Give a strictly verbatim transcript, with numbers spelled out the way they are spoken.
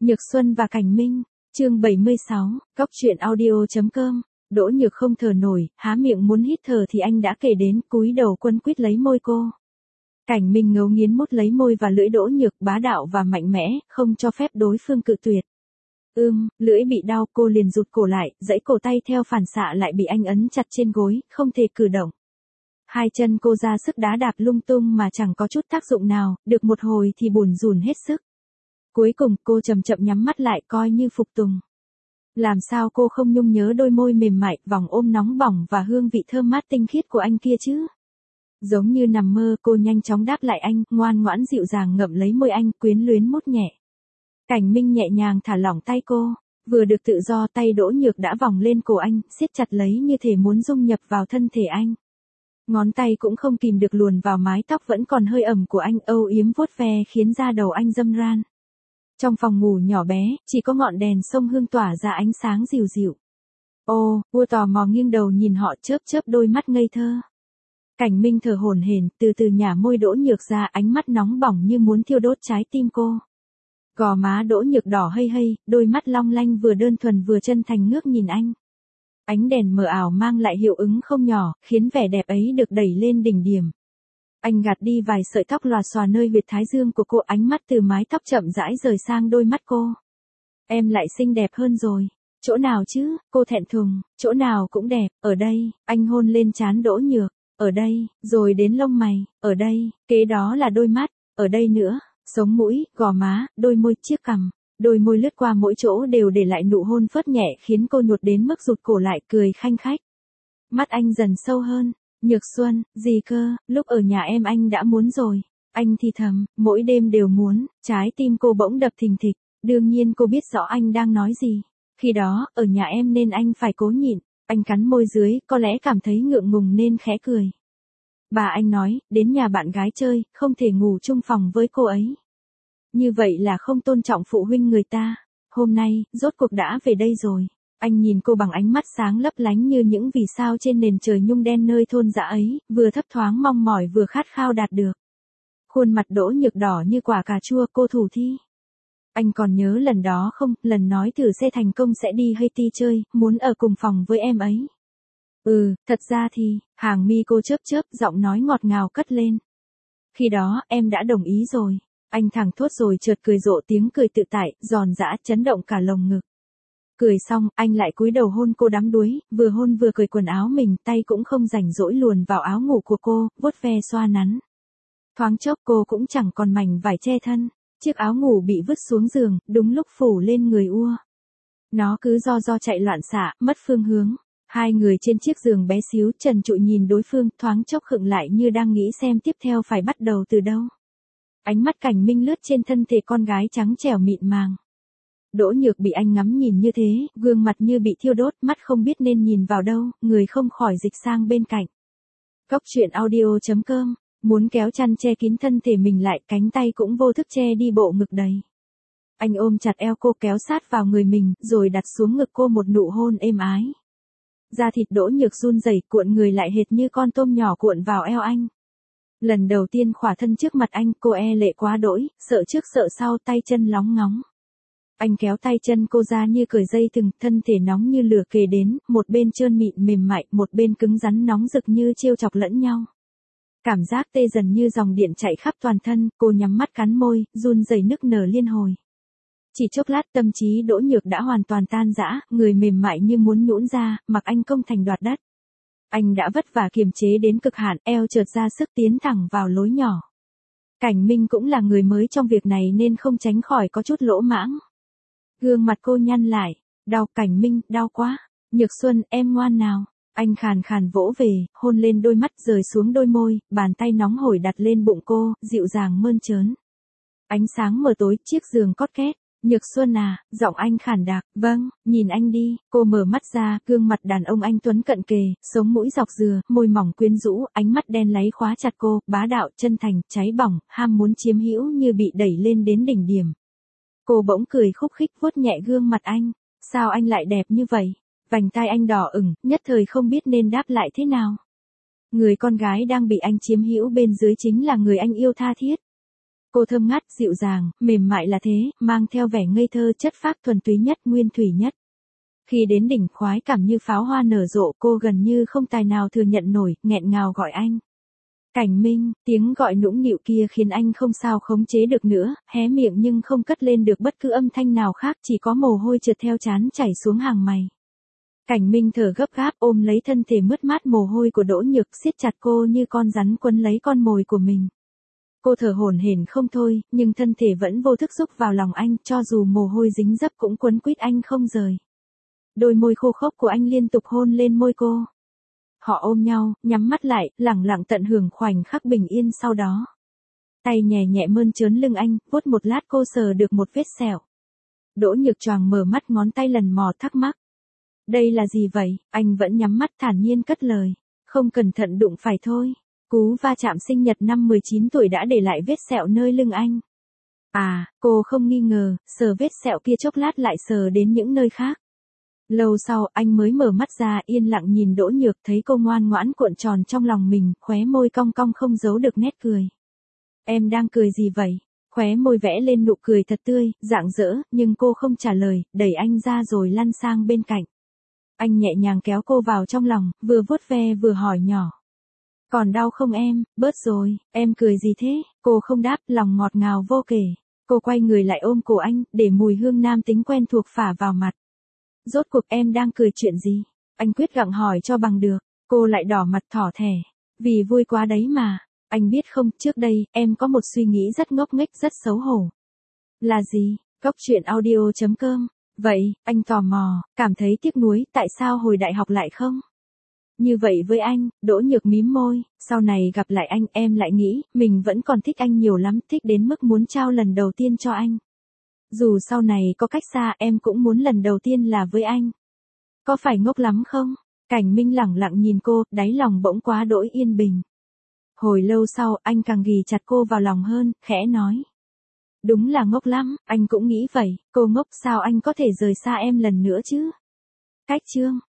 Nhược Xuân và Cảnh Minh, chương bảy mươi sáu, Cóc truyện audio chấm com. Đỗ Nhược không thở nổi, há miệng muốn hít thở thì anh đã kể đến, cúi đầu quấn quýt lấy môi cô. Cảnh Minh ngấu nghiến mút lấy môi và lưỡi Đỗ Nhược, bá đạo và mạnh mẽ, không cho phép đối phương cự tuyệt. Ưm, lưỡi bị đau, cô liền rụt cổ lại, giãy cổ tay theo phản xạ lại bị anh ấn chặt trên gối, không thể cử động. Hai chân cô ra sức đá đạp lung tung mà chẳng có chút tác dụng nào, được một hồi thì bủn rủn hết sức. Cuối cùng cô chậm chậm nhắm mắt lại coi như phục tùng. Làm sao cô không nhung nhớ đôi môi mềm mại, vòng ôm nóng bỏng và hương vị thơm mát tinh khiết của anh kia chứ? Giống như nằm mơ, cô nhanh chóng đáp lại anh, ngoan ngoãn dịu dàng ngậm lấy môi anh, quyến luyến mút nhẹ. Cảnh Minh nhẹ nhàng thả lỏng tay cô, vừa được tự do tay Đỗ Nhược đã vòng lên cổ anh, siết chặt lấy như thể muốn dung nhập vào thân thể anh. Ngón tay cũng không kìm được luồn vào mái tóc vẫn còn hơi ẩm của anh, âu yếm vuốt ve khiến da đầu anh râm ran. Trong phòng ngủ nhỏ bé, chỉ có ngọn đèn sông Hương tỏa ra ánh sáng dịu dịu. Ô, vua tò mò nghiêng đầu nhìn họ, chớp chớp đôi mắt ngây thơ. Cảnh Minh thở hổn hển, từ từ nhả môi Đỗ Nhược ra, ánh mắt nóng bỏng như muốn thiêu đốt trái tim cô. Gò má Đỗ Nhược đỏ hây hây, đôi mắt long lanh vừa đơn thuần vừa chân thành ngước nhìn anh. Ánh đèn mờ ảo mang lại hiệu ứng không nhỏ, khiến vẻ đẹp ấy được đẩy lên đỉnh điểm. Anh gạt đi vài sợi tóc lòa xòa nơi huyệt thái dương của cô, ánh mắt từ mái tóc chậm rãi rời sang đôi mắt cô. Em lại xinh đẹp hơn rồi. Chỗ nào chứ? Cô thẹn thùng. Chỗ nào cũng đẹp. Ở đây, anh hôn lên trán Đỗ Nhược. Ở đây, rồi đến lông mày. Ở đây, kế đó là đôi mắt. Ở đây nữa, sống mũi, gò má, đôi môi, chiếc cằm. Đôi môi lướt qua mỗi chỗ đều để lại nụ hôn phớt nhẹ khiến cô nhột đến mức rụt cổ lại, cười khanh khách. Mắt anh dần sâu hơn. Nhược Xuân, gì cơ, lúc ở nhà em anh đã muốn rồi. Anh thì thầm, mỗi đêm đều muốn, trái tim cô bỗng đập thình thịch. Đương nhiên cô biết rõ anh đang nói gì. Khi đó, ở nhà em nên anh phải cố nhịn. Anh cắn môi dưới, có lẽ cảm thấy ngượng ngùng nên khẽ cười. Bà anh nói, đến nhà bạn gái chơi, không thể ngủ chung phòng với cô ấy. Như vậy là không tôn trọng phụ huynh người ta. Hôm nay, rốt cuộc đã về đây rồi. Anh nhìn cô bằng ánh mắt sáng lấp lánh như những vì sao trên nền trời nhung đen nơi thôn dã ấy, vừa thấp thoáng mong mỏi vừa khát khao đạt được. Khuôn mặt Đỗ Nhược đỏ như quả cà chua, cô thủ thi. Anh còn nhớ lần đó không, lần nói thử xe thành công sẽ đi Haiti chơi, muốn ở cùng phòng với em ấy. Ừ, thật ra thì, hàng mi cô chớp chớp, giọng nói ngọt ngào cất lên. Khi đó, em đã đồng ý rồi. Anh thẳng thốt rồi chợt cười rộ, tiếng cười tự tại, giòn giã, chấn động cả lồng ngực. Cười xong, anh lại cúi đầu hôn cô đắm đuối, vừa hôn vừa cởi quần áo mình, tay cũng không rảnh rỗi luồn vào áo ngủ của cô, vuốt ve xoa nắn. Thoáng chốc cô cũng chẳng còn mảnh vải che thân, chiếc áo ngủ bị vứt xuống giường, đúng lúc phủ lên người ua. Nó cứ do do chạy loạn xạ, mất phương hướng. Hai người trên chiếc giường bé xíu trần trụi nhìn đối phương, thoáng chốc khựng lại như đang nghĩ xem tiếp theo phải bắt đầu từ đâu. Ánh mắt Cảnh Minh lướt trên thân thể con gái trắng trẻo mịn màng. Đỗ Nhược bị anh ngắm nhìn như thế, gương mặt như bị thiêu đốt, mắt không biết nên nhìn vào đâu, người không khỏi dịch sang bên cạnh. Cóc truyện audio chấm com, muốn kéo chăn che kín thân thể mình lại, cánh tay cũng vô thức che đi bộ ngực đầy. Anh ôm chặt eo cô kéo sát vào người mình, rồi đặt xuống ngực cô một nụ hôn êm ái. Da thịt Đỗ Nhược run rẩy, cuộn người lại hệt như con tôm nhỏ cuộn vào eo anh. Lần đầu tiên khỏa thân trước mặt anh, cô e lệ quá đỗi, sợ trước sợ sau, tay chân lóng ngóng. Anh kéo tay chân cô ra như cởi dây thừng, thân thể nóng như lửa kề đến, một bên trơn mịn mềm mại, một bên cứng rắn nóng rực như trêu chọc lẫn nhau. Cảm giác tê dần như dòng điện chạy khắp toàn thân, cô nhắm mắt cắn môi, run rẩy nức nở liên hồi. Chỉ chốc lát tâm trí Đỗ Nhược đã hoàn toàn tan rã, người mềm mại như muốn nhũn ra, mặc anh công thành đoạt đất. Anh đã vất vả kiềm chế đến cực hạn, eo chợt ra sức tiến thẳng vào lối nhỏ. Cảnh Minh cũng là người mới trong việc này nên không tránh khỏi có chút lỗ mãng. Gương mặt cô nhăn lại, đau. Cảnh Minh, đau quá. Nhược Xuân, em ngoan nào. Anh khàn khàn vỗ về, hôn lên đôi mắt rời xuống đôi môi, bàn tay nóng hổi đặt lên bụng cô, dịu dàng mơn trớn. Ánh sáng mờ tối, chiếc giường cót két. Nhược Xuân à, giọng anh khàn đặc, vâng, nhìn anh đi. Cô mở mắt ra, gương mặt đàn ông anh tuấn cận kề, sống mũi dọc dừa, môi mỏng quyến rũ, ánh mắt đen láy khóa chặt cô, bá đạo, chân thành, cháy bỏng, ham muốn chiếm hữu như bị đẩy lên đến đỉnh điểm. Cô bỗng cười khúc khích vuốt nhẹ gương mặt anh. Sao anh lại đẹp như vậy? Vành tai anh đỏ ửng, nhất thời không biết nên đáp lại thế nào. Người con gái đang bị anh chiếm hữu bên dưới chính là người anh yêu tha thiết. Cô thơm ngát, dịu dàng, mềm mại là thế, mang theo vẻ ngây thơ chất phác thuần túy nhất, nguyên thủy nhất. Khi đến đỉnh khoái cảm như pháo hoa nở rộ, cô gần như không tài nào thừa nhận nổi, nghẹn ngào gọi anh. Cảnh Minh, tiếng gọi nũng nịu kia khiến anh không sao khống chế được nữa, hé miệng nhưng không cất lên được bất cứ âm thanh nào khác, chỉ có mồ hôi trượt theo trán chảy xuống hàng mày. Cảnh Minh thở gấp gáp ôm lấy thân thể mướt mát mồ hôi của Đỗ Nhược, siết chặt cô như con rắn quấn lấy con mồi của mình. Cô thở hổn hển không thôi, nhưng thân thể vẫn vô thức rúc vào lòng anh, cho dù mồ hôi dính dấp cũng quấn quýt anh không rời. Đôi môi khô khốc của anh liên tục hôn lên môi cô. Họ ôm nhau, nhắm mắt lại, lẳng lặng tận hưởng khoảnh khắc bình yên sau đó. Tay nhẹ nhẹ mơn trớn lưng anh, vuốt một lát cô sờ được một vết sẹo. Đỗ Nhược choàng mở mắt, ngón tay lần mò thắc mắc. Đây là gì vậy? Anh vẫn nhắm mắt thản nhiên cất lời. Không cẩn thận đụng phải thôi. Cú va chạm sinh nhật năm mười chín tuổi đã để lại vết sẹo nơi lưng anh. À, cô không nghi ngờ, sờ vết sẹo kia chốc lát lại sờ đến những nơi khác. Lâu sau, anh mới mở mắt ra, yên lặng nhìn Đỗ Nhược, thấy cô ngoan ngoãn cuộn tròn trong lòng mình, khóe môi cong cong không giấu được nét cười. Em đang cười gì vậy? Khóe môi vẽ lên nụ cười thật tươi, rạng rỡ, nhưng cô không trả lời, đẩy anh ra rồi lăn sang bên cạnh. Anh nhẹ nhàng kéo cô vào trong lòng, vừa vuốt ve vừa hỏi nhỏ. Còn đau không em? Bớt rồi, em cười gì thế? Cô không đáp, lòng ngọt ngào vô kể. Cô quay người lại ôm cổ anh, để mùi hương nam tính quen thuộc phả vào mặt. Rốt cuộc em đang cười chuyện gì? Anh quyết gặng hỏi cho bằng được. Cô lại đỏ mặt thỏ thẻ. Vì vui quá đấy mà. Anh biết không, trước đây, em có một suy nghĩ rất ngốc nghếch, rất xấu hổ. Là gì? Góc truyện audio chấm com. Vậy, anh tò mò, cảm thấy tiếc nuối, tại sao hồi đại học lại không? Như vậy với anh, Đỗ Nhược mím môi, sau này gặp lại anh, em lại nghĩ, mình vẫn còn thích anh nhiều lắm, thích đến mức muốn trao lần đầu tiên cho anh. Dù sau này có cách xa, em cũng muốn lần đầu tiên là với anh. Có phải ngốc lắm không? Cảnh Minh lẳng lặng nhìn cô, đáy lòng bỗng quá đỗi yên bình. Hồi lâu sau, anh càng ghì chặt cô vào lòng hơn, khẽ nói. Đúng là ngốc lắm, anh cũng nghĩ vậy, cô ngốc sao anh có thể rời xa em lần nữa chứ? Cách chương.